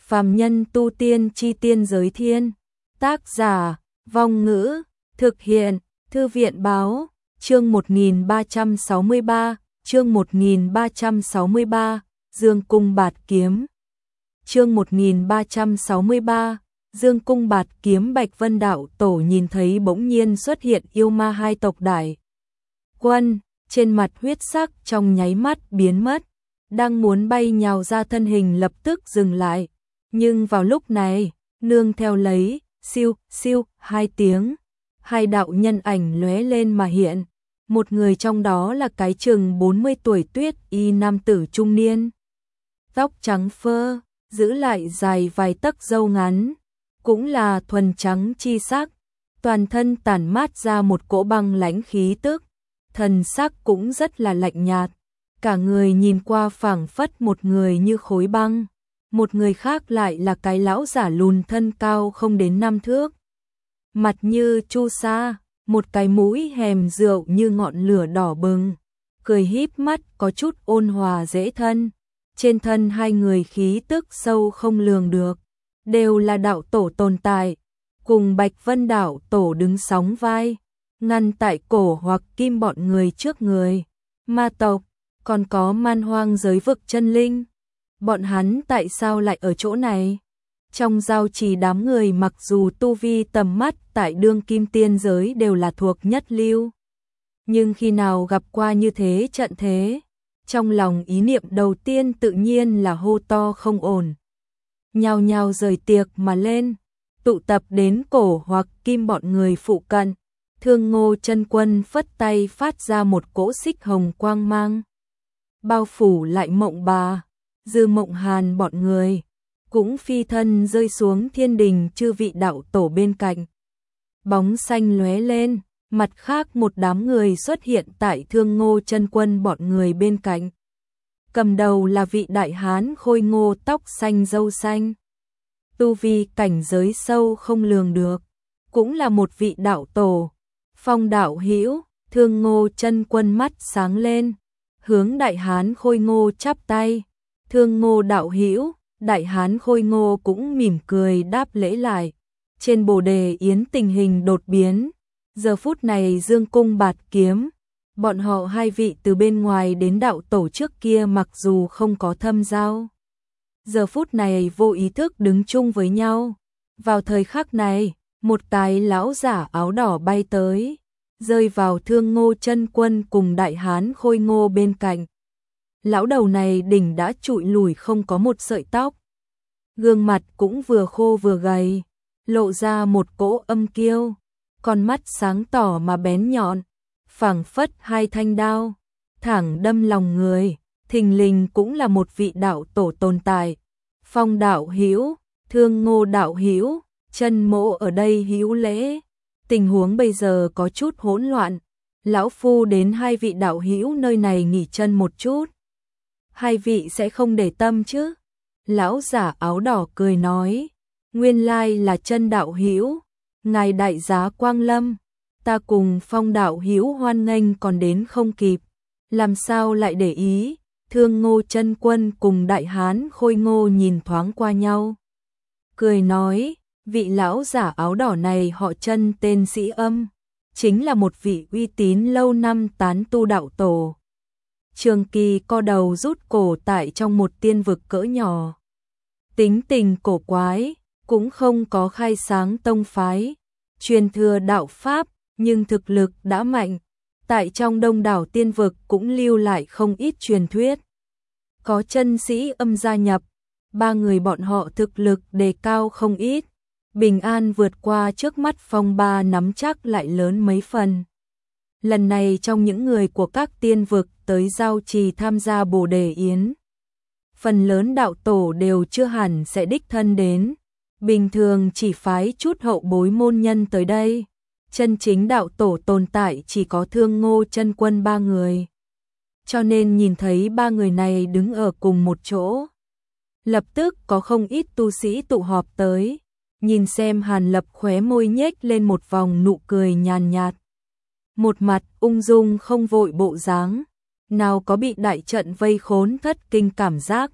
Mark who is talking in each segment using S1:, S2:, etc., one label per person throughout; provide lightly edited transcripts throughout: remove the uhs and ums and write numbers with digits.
S1: Phàm nhân tu tiên chi tiên giới thiên. Tác giả, Vong Ngữ, thực hiện, Thư viện Báo, chương 1363, chương 1363, Dương Cung Bạt Kiếm. Chương 1363, Dương Cung Bạt Kiếm. Bạch Vân Đạo Tổ nhìn thấy bỗng nhiên xuất hiện yêu ma hai tộc đại quân, trên mặt huyết sắc trong nháy mắt biến mất, đang muốn bay nhào ra thân hình lập tức dừng lại, nhưng vào lúc này, nương theo lấy siêu siêu hai tiếng, hai đạo nhân ảnh lóe lên mà hiện, một người trong đó là cái chừng 40 tuổi tuyết y nam tử trung niên, tóc trắng phơ, giữ lại dài vài tấc râu ngắn, cũng là thuần trắng chi sắc, toàn thân tản mát ra một cỗ băng lãnh khí tức, thần sắc cũng rất là lạnh nhạt, cả người nhìn qua phảng phất một người như khối băng, một người khác lại là cái lão giả lùn thân cao không đến 5 thước, mặt như chu sa, một cái mũi hèm rượu như ngọn lửa đỏ bừng, cười híp mắt có chút ôn hòa dễ thân, trên thân hai người khí tức sâu không lường được, đều là đạo tổ tồn tại, cùng Bạch Vân Đạo Tổ đứng sóng vai, ngăn tại cổ hoặc kim bọn người trước người, ma tộc, còn có man hoang giới vực chân linh. Bọn hắn tại sao lại ở chỗ này? Trong giao trì đám người mặc dù tu vi tầm mắt tại đương kim tiên giới đều là thuộc nhất lưu, nhưng khi nào gặp qua như thế trận thế, trong lòng ý niệm đầu tiên tự nhiên là hô to không ổn. Nhao nhao rời tiệc mà lên, tụ tập đến cổ hoặc kim bọn người phụ cận. Thương Ngô Chân Quân phất tay phát ra một cỗ xích hồng quang mang, bao phủ lại Mộng Bà, Dư Mộng Hàn bọn người, cũng phi thân rơi xuống thiên đình chư vị đạo tổ bên cạnh. Bóng xanh lóe lên, mặt khác một đám người xuất hiện tại Thương Ngô Chân Quân bọn người bên cạnh. Cầm đầu là vị đại hán khôi ngô tóc xanh râu xanh, tu vi cảnh giới sâu không lường được, cũng là một vị đạo tổ. Phong Đạo Hữu, Thương Ngô Chân Quân mắt sáng lên, hướng đại hán khôi ngô chắp tay. Thương Ngô đạo hữu, đại hán khôi ngô cũng mỉm cười đáp lễ lại. Trên bồ đề yến tình hình đột biến, giờ phút này Dương Cung Bạt Kiếm, bọn họ hai vị từ bên ngoài đến đạo tổ trước kia mặc dù không có thâm giao, giờ phút này vô ý thức đứng chung với nhau. Vào thời khắc này, một cái lão giả áo đỏ bay tới, rơi vào Thương Ngô Chân Quân cùng đại hán khôi ngô bên cạnh. Lão đầu này đỉnh đã trụi lùi không có một sợi tóc, gương mặt cũng vừa khô vừa gầy, lộ ra một cỗ âm kiêu, con mắt sáng tỏ mà bén nhọn, phảng phất hai thanh đao, thẳng đâm lòng người, thình lình cũng là một vị đạo tổ tồn tại. Phong Đạo Hữu, Thương Ngô đạo hữu, Chân mỗ ở đây hữu lễ. Tình huống bây giờ có chút hỗn loạn, lão phu đến hai vị đạo hữu nơi này nghỉ chân một chút. Hai vị sẽ không để tâm chứ? Lão giả áo đỏ cười nói, nguyên lai là Chân đạo hữu, ngài đại giá quang lâm, ta cùng Phong đạo hữu hoan nghênh còn đến không kịp, làm sao lại để ý? Thương Ngô Chân Quân cùng đại hán khôi ngô nhìn thoáng qua nhau, cười nói, vị lão giả áo đỏ này họ Chân tên Sĩ Âm, chính là một vị uy tín lâu năm tán tu đạo tổ. Trường kỳ co đầu rút cổ tại trong một tiên vực cỡ nhỏ. Tính tình cổ quái, cũng không có khai sáng tông phái, truyền thừa đạo pháp, nhưng thực lực đã mạnh. Tại trong đông đảo tiên vực cũng lưu lại không ít truyền thuyết. Có Chân Sĩ Âm gia nhập, ba người bọn họ thực lực đề cao không ít. Bình an vượt qua trước mắt phong ba nắm chắc lại lớn mấy phần. Lần này trong những người của các tiên vực tới giao trì tham gia bồ đề yến, phần lớn đạo tổ đều chưa hẳn sẽ đích thân đến, bình thường chỉ phái chút hậu bối môn nhân tới đây. Chân chính đạo tổ tồn tại chỉ có Thương Ngô Chân Quân ba người, cho nên nhìn thấy ba người này đứng ở cùng một chỗ, lập tức có không ít tu sĩ tụ họp tới. Nhìn xem Hàn Lập khóe môi nhếch lên một vòng nụ cười nhàn nhạt, một mặt ung dung không vội bộ dáng, nào có bị đại trận vây khốn thất kinh cảm giác.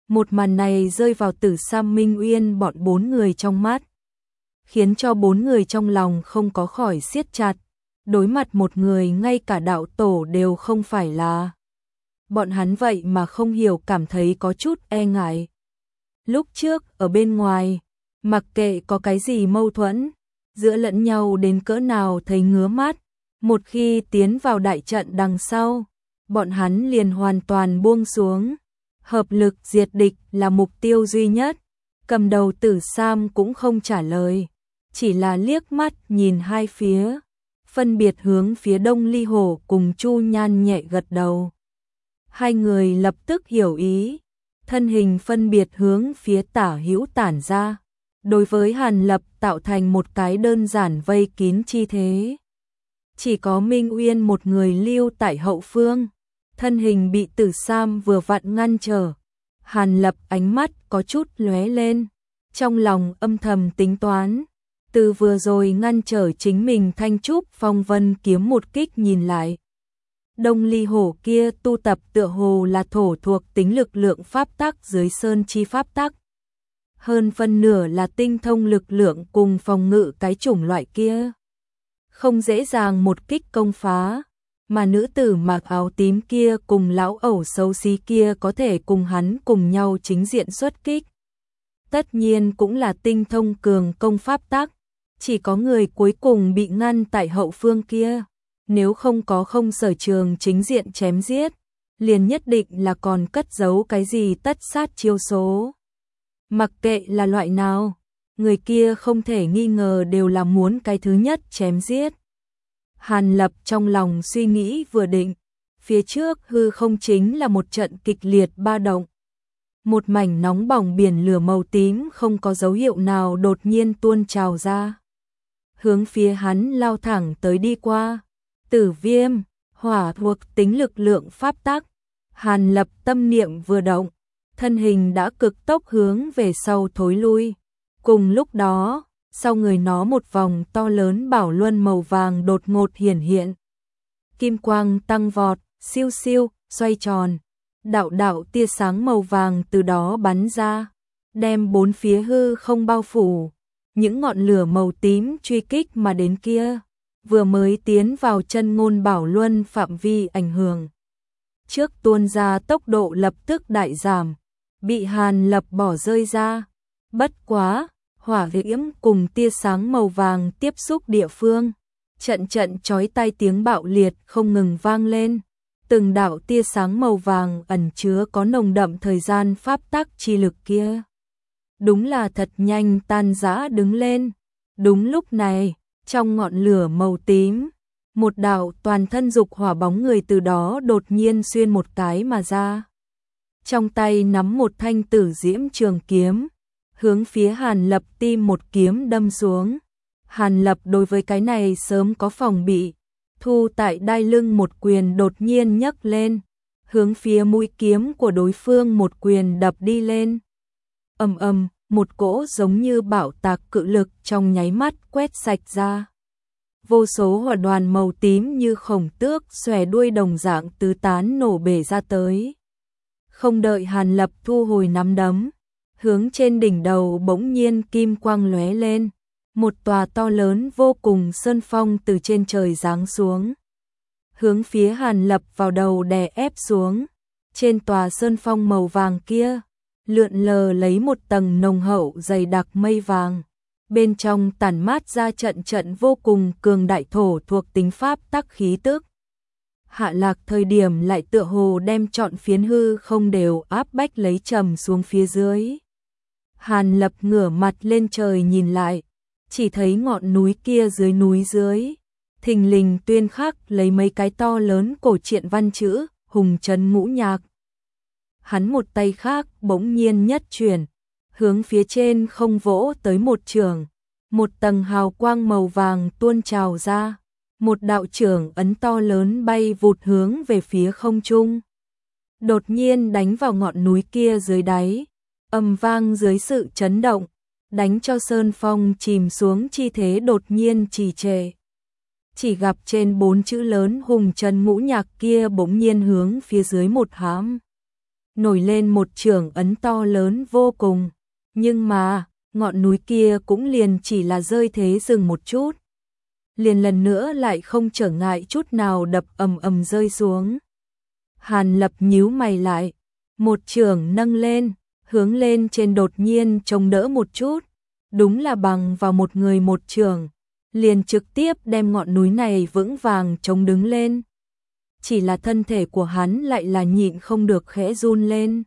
S1: Một màn này rơi vào Tử Sam Minh Uyên bọn 4 người trong mắt, khiến cho 4 người trong lòng không có khỏi siết chặt. Đối mặt một người ngay cả đạo tổ đều không phải là. Bọn hắn vậy mà không hiểu cảm thấy có chút e ngại. Lúc trước ở bên ngoài, mặc kệ có cái gì mâu thuẫn giữa lẫn nhau đến cỡ nào thấy ngứa mắt, một khi tiến vào đại trận đằng sau, bọn hắn liền hoàn toàn buông xuống. Hợp lực diệt địch là mục tiêu duy nhất. Cầm đầu Tử Sam cũng không trả lời, chỉ là liếc mắt nhìn hai phía, phân biệt hướng phía Đông Ly Hổ cùng Chu Nhan nhẹ gật đầu. Hai người lập tức hiểu ý, thân hình phân biệt hướng phía tả hữu tản ra, đối với Hàn Lập tạo thành một cái đơn giản vây kín chi thế. Chỉ có Minh Uyên một người lưu tại hậu phương, thân hình bị Tử Sam vừa vặn ngăn trở. Hàn Lập ánh mắt có chút lóe lên, trong lòng âm thầm tính toán, từ vừa rồi ngăn trở chính mình Thanh Trúc Phong Vân kiếm một kích nhìn lại. Đông Ly Hổ kia tu tập tựa hồ là thổ thuộc tính lực lượng pháp tắc dưới sơn chi pháp tắc. Hơn phân nửa là tinh thông lực lượng cùng phòng ngự cái chủng loại kia. Không dễ dàng một kích công phá, mà nữ tử mặc áo tím kia cùng lão ẩu xấu xí kia có thể cùng hắn cùng nhau chính diện xuất kích. Tất nhiên cũng là tinh thông cường công pháp tắc, chỉ có người cuối cùng bị ngăn tại hậu phương kia. Nếu không có không sở trường chính diện chém giết, liền nhất định là còn cất giấu cái gì tất sát chiêu số. Mặc kệ là loại nào, người kia không thể nghi ngờ đều là muốn cái thứ nhất chém giết. Hàn Lập trong lòng suy nghĩ vừa định, phía trước hư không chính là một trận kịch liệt ba động. Một mảnh nóng bỏng biển lửa màu tím không có dấu hiệu nào đột nhiên tuôn trào ra, hướng phía hắn lao thẳng tới đi qua. Tử Viêm, hỏa thuộc tính lực lượng pháp tắc. Hàn Lập tâm niệm vừa động, thân hình đã cực tốc hướng về sau thối lui. Cùng lúc đó, sau người nó một vòng to lớn bảo luân màu vàng đột ngột hiển hiện. Kim quang tăng vọt, siêu siêu, xoay tròn. Đạo đạo tia sáng màu vàng từ đó bắn ra, đem bốn phía hư không bao phủ. Những ngọn lửa màu tím truy kích mà đến kia, vừa mới tiến vào chân ngôn bảo luân phạm vi ảnh hưởng. Trước tuôn ra tốc độ lập tức đại giảm, bị Hàn Lập bỏ rơi ra. Bất quá, hỏa diễm cùng tia sáng màu vàng tiếp xúc địa phương, trận trận chói tai tiếng bạo liệt không ngừng vang lên. Từng đạo tia sáng màu vàng ẩn chứa có nồng đậm thời gian pháp tắc chi lực kia, đúng là thật nhanh tan rã đứng lên. Đúng lúc này, trong ngọn lửa màu tím, một đạo toàn thân dục hỏa bóng người từ đó đột nhiên xuyên một cái mà ra. Trong tay nắm một thanh tử diễm trường kiếm, hướng phía Hàn Lập tim một kiếm đâm xuống. Hàn Lập đối với cái này sớm có phòng bị, thu tại đai lưng một quyền đột nhiên nhấc lên, hướng phía mũi kiếm của đối phương một quyền đập đi lên. Ầm ầm, một cỗ giống như bạo tạc cự lực trong nháy mắt quét sạch ra. Vô số hỏa đoàn màu tím như khổng tước xòe đuôi đồng dạng tứ tán nổ bể ra tới. Không đợi Hàn Lập thu hồi nắm đấm, hướng trên đỉnh đầu bỗng nhiên kim quang lóe lên, một tòa to lớn vô cùng sơn phong từ trên trời giáng xuống, hướng phía Hàn Lập vào đầu đè ép xuống. Trên tòa sơn phong màu vàng kia, lượn lờ lấy một tầng nồng hậu dày đặc mây vàng, bên trong tản mát ra trận trận vô cùng cường đại thổ thuộc tính pháp tắc khí tức. Hạ lạc thời điểm lại tựa hồ đem trọn phiến hư không đều áp bách lấy trầm xuống phía dưới. Hàn Lập ngửa mặt lên trời nhìn lại, chỉ thấy ngọn núi kia dưới núi dưới, thình lình tuyên khắc lấy mấy cái to lớn cổ truyện văn chữ, hùng trấn ngũ nhạc. Hắn một tay khác bỗng nhiên nhất chuyển, hướng phía trên không vỗ tới một trường, một tầng hào quang màu vàng tuôn trào ra, một đạo trưởng ấn to lớn bay vụt hướng về phía không trung, đột nhiên đánh vào ngọn núi kia dưới đáy, ầm vang dưới sự chấn động, đánh cho sơn phong chìm xuống chi thế đột nhiên trì trệ. Chỉ gặp trên 4 chữ lớn hùng trấn ngũ nhạc kia bỗng nhiên hướng phía dưới một hám nổi lên một chưởng ấn to lớn vô cùng, nhưng mà, ngọn núi kia cũng liền chỉ là rơi thế dừng một chút. Liền lần nữa lại không trở ngại chút nào đập ầm ầm rơi xuống. Hàn Lập nhíu mày lại, một chưởng nâng lên, hướng lên trên đột nhiên chống đỡ một chút, đúng là bằng vào một người một chưởng, liền trực tiếp đem ngọn núi này vững vàng chống đứng lên. Chỉ là thân thể của hắn lại là nhịn không được khẽ run lên.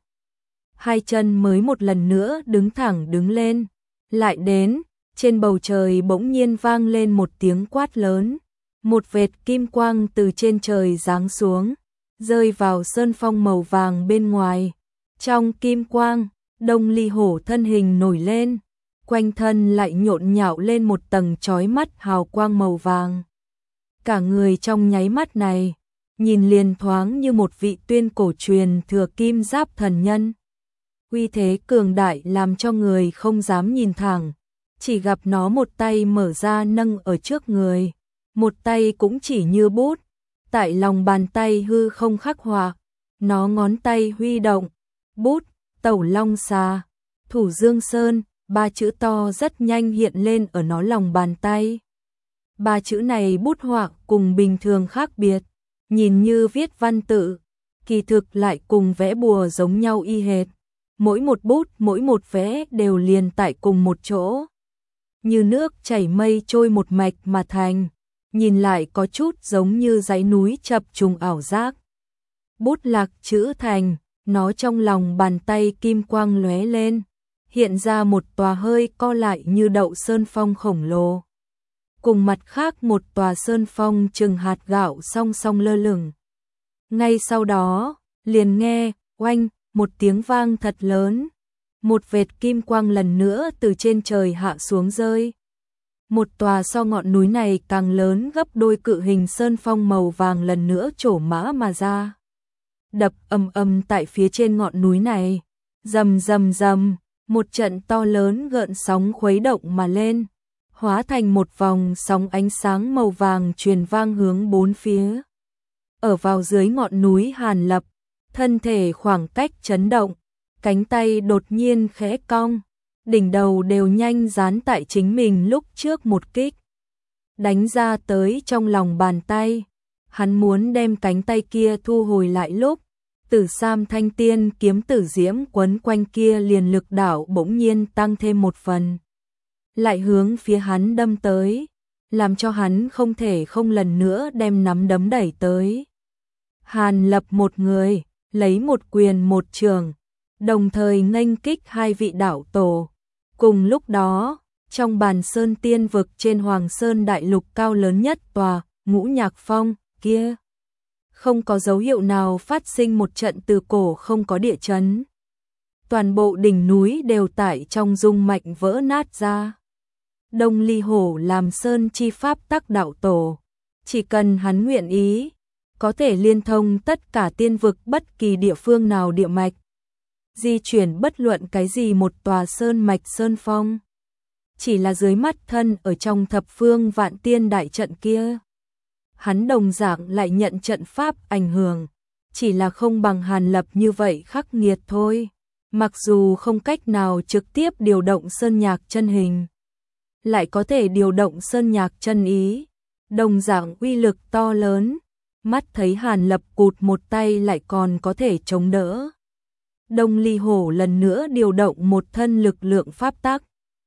S1: Hai chân mới một lần nữa đứng thẳng đứng lên, lại đến, trên bầu trời bỗng nhiên vang lên một tiếng quát lớn, một vệt kim quang từ trên trời giáng xuống, rơi vào sơn phong màu vàng bên ngoài. Trong kim quang, Đông Ly Hổ thân hình nổi lên, quanh thân lại nhộn nhạo lên một tầng chói mắt hào quang màu vàng. Cả người trong nháy mắt này, nhìn liền thoáng như một vị tuyên cổ truyền thừa kim giáp thần nhân. Uy thế cường đại làm cho người không dám nhìn thẳng, chỉ gặp nó một tay mở ra nâng ở trước người, một tay cũng chỉ như bút, tại lòng bàn tay hư không khắc họa, nó ngón tay huy động, bút, tẩu long xà, thủ dương sơn, ba chữ to rất nhanh hiện lên ở nó lòng bàn tay. Ba chữ này bút họa cùng bình thường khác biệt, nhìn như viết văn tự, kỳ thực lại cùng vẽ bùa giống nhau y hệt. Mỗi một bút, mỗi một vẽ đều liền tại cùng một chỗ. Như nước chảy mây trôi một mạch mà thành, nhìn lại có chút giống như dãy núi chập trùng ảo giác. Bút lạc chữ thành, nó trong lòng bàn tay kim quang lóe lên, hiện ra một tòa hơi co lại như đậu sơn phong khổng lồ. Cùng mặt khác một tòa sơn phong chừng hạt gạo song song lơ lửng. Ngay sau đó, liền nghe, oanh, một tiếng vang thật lớn. Một vệt kim quang lần nữa từ trên trời hạ xuống rơi. Một tòa so ngọn núi này càng lớn gấp đôi cự hình sơn phong màu vàng lần nữa trổ mã mà ra. Đập ầm ầm tại phía trên ngọn núi này. Rầm rầm rầm, một trận to lớn gợn sóng khuấy động mà lên, hóa thành một vòng sóng ánh sáng màu vàng truyền vang hướng bốn phía. Ở vào dưới ngọn núi Hàn Lập, thân thể khoảng cách chấn động, cánh tay đột nhiên khẽ cong, đỉnh đầu đều nhanh dán tại chính mình lúc trước một kích. Đánh ra tới trong lòng bàn tay, hắn muốn đem cánh tay kia thu hồi lại lúc, Tử Sam Thanh Tiên kiếm tử diễm quấn quanh kia liền lực đạo bỗng nhiên tăng thêm một phần. Lại hướng phía hắn đâm tới, làm cho hắn không thể không lần nữa đem nắm đấm đẩy tới. Hàn Lập một người, lấy một quyền một trường, đồng thời nghênh kích hai vị đạo tổ. Cùng lúc đó, trong bàn sơn tiên vực trên Hoàng Sơn đại lục cao lớn nhất tòa, Ngũ Nhạc Phong, kia. Không có dấu hiệu nào phát sinh một trận từ cổ không có địa chấn. Toàn bộ đỉnh núi đều tại trong rung mạnh vỡ nát ra. Đông Ly Hổ làm sơn chi pháp tắc đạo tổ. Chỉ cần hắn nguyện ý, có thể liên thông tất cả tiên vực bất kỳ địa phương nào địa mạch. Di chuyển bất luận cái gì một tòa sơn mạch sơn phong. Chỉ là dưới mắt thân ở trong thập phương vạn tiên đại trận kia. Hắn đồng dạng lại nhận trận pháp ảnh hưởng, chỉ là không bằng Hàn Lập như vậy khắc nghiệt thôi. Mặc dù không cách nào trực tiếp điều động sơn nhạc chân hình, lại có thể điều động sơn nhạc chân ý, đồng dạng uy lực to lớn. Mắt thấy Hàn Lập cụt một tay lại còn có thể chống đỡ. Đông Ly Hổ lần nữa điều động một thân lực lượng pháp tắc.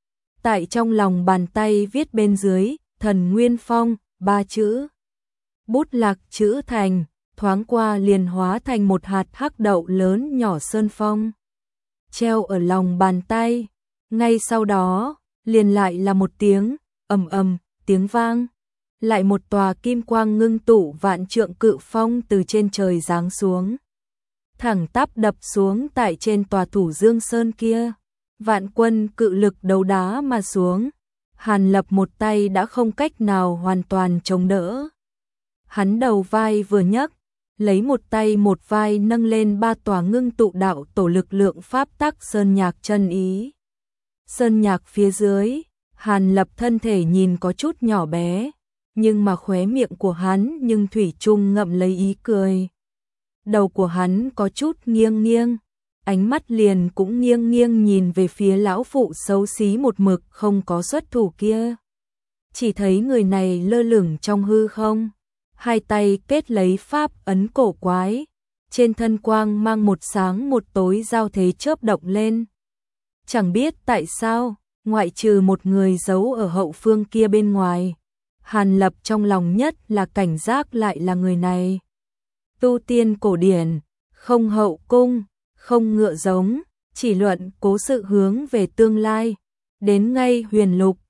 S1: Tại trong lòng bàn tay viết bên dưới, Thần Nguyên Phong, ba chữ. Bút lạc chữ thành, thoáng qua liền hóa thành một hạt hắc đậu lớn nhỏ sơn phong. Treo ở lòng bàn tay, ngay sau đó, liền lại là một tiếng, ầm ầm, tiếng vang. Lại một tòa kim quang ngưng tụ vạn trượng cự phong từ trên trời giáng xuống. Thẳng tắp đập xuống tại trên tòa Thủ Dương Sơn kia. Vạn quân cự lực đấu đá mà xuống. Hàn Lập một tay đã không cách nào hoàn toàn chống đỡ. Hắn đầu vai vừa nhấc, lấy một tay một vai nâng lên ba tòa ngưng tụ đạo tổ lực lượng pháp tắc sơn nhạc chân ý. Sơn nhạc phía dưới, Hàn Lập thân thể nhìn có chút nhỏ bé, nhưng mà khóe miệng của hắn nhưng thủy chung ngậm lấy ý cười. Đầu của hắn có chút nghiêng nghiêng, ánh mắt liền cũng nghiêng nghiêng nhìn về phía lão phụ xấu xí một mực không có xuất thủ kia. Chỉ thấy người này lơ lửng trong hư không, hai tay kết lấy pháp ấn cổ quái, trên thân quang mang một sáng một tối giao thế chớp động lên. Chẳng biết tại sao, ngoại trừ một người giấu ở hậu phương kia bên ngoài, Hàn Lập trong lòng nhất là cảnh giác lại là người này. Tu tiên cổ điển, không hậu cung, không ngựa giống, chỉ luận cố sự hướng về tương lai, đến ngay huyền lục,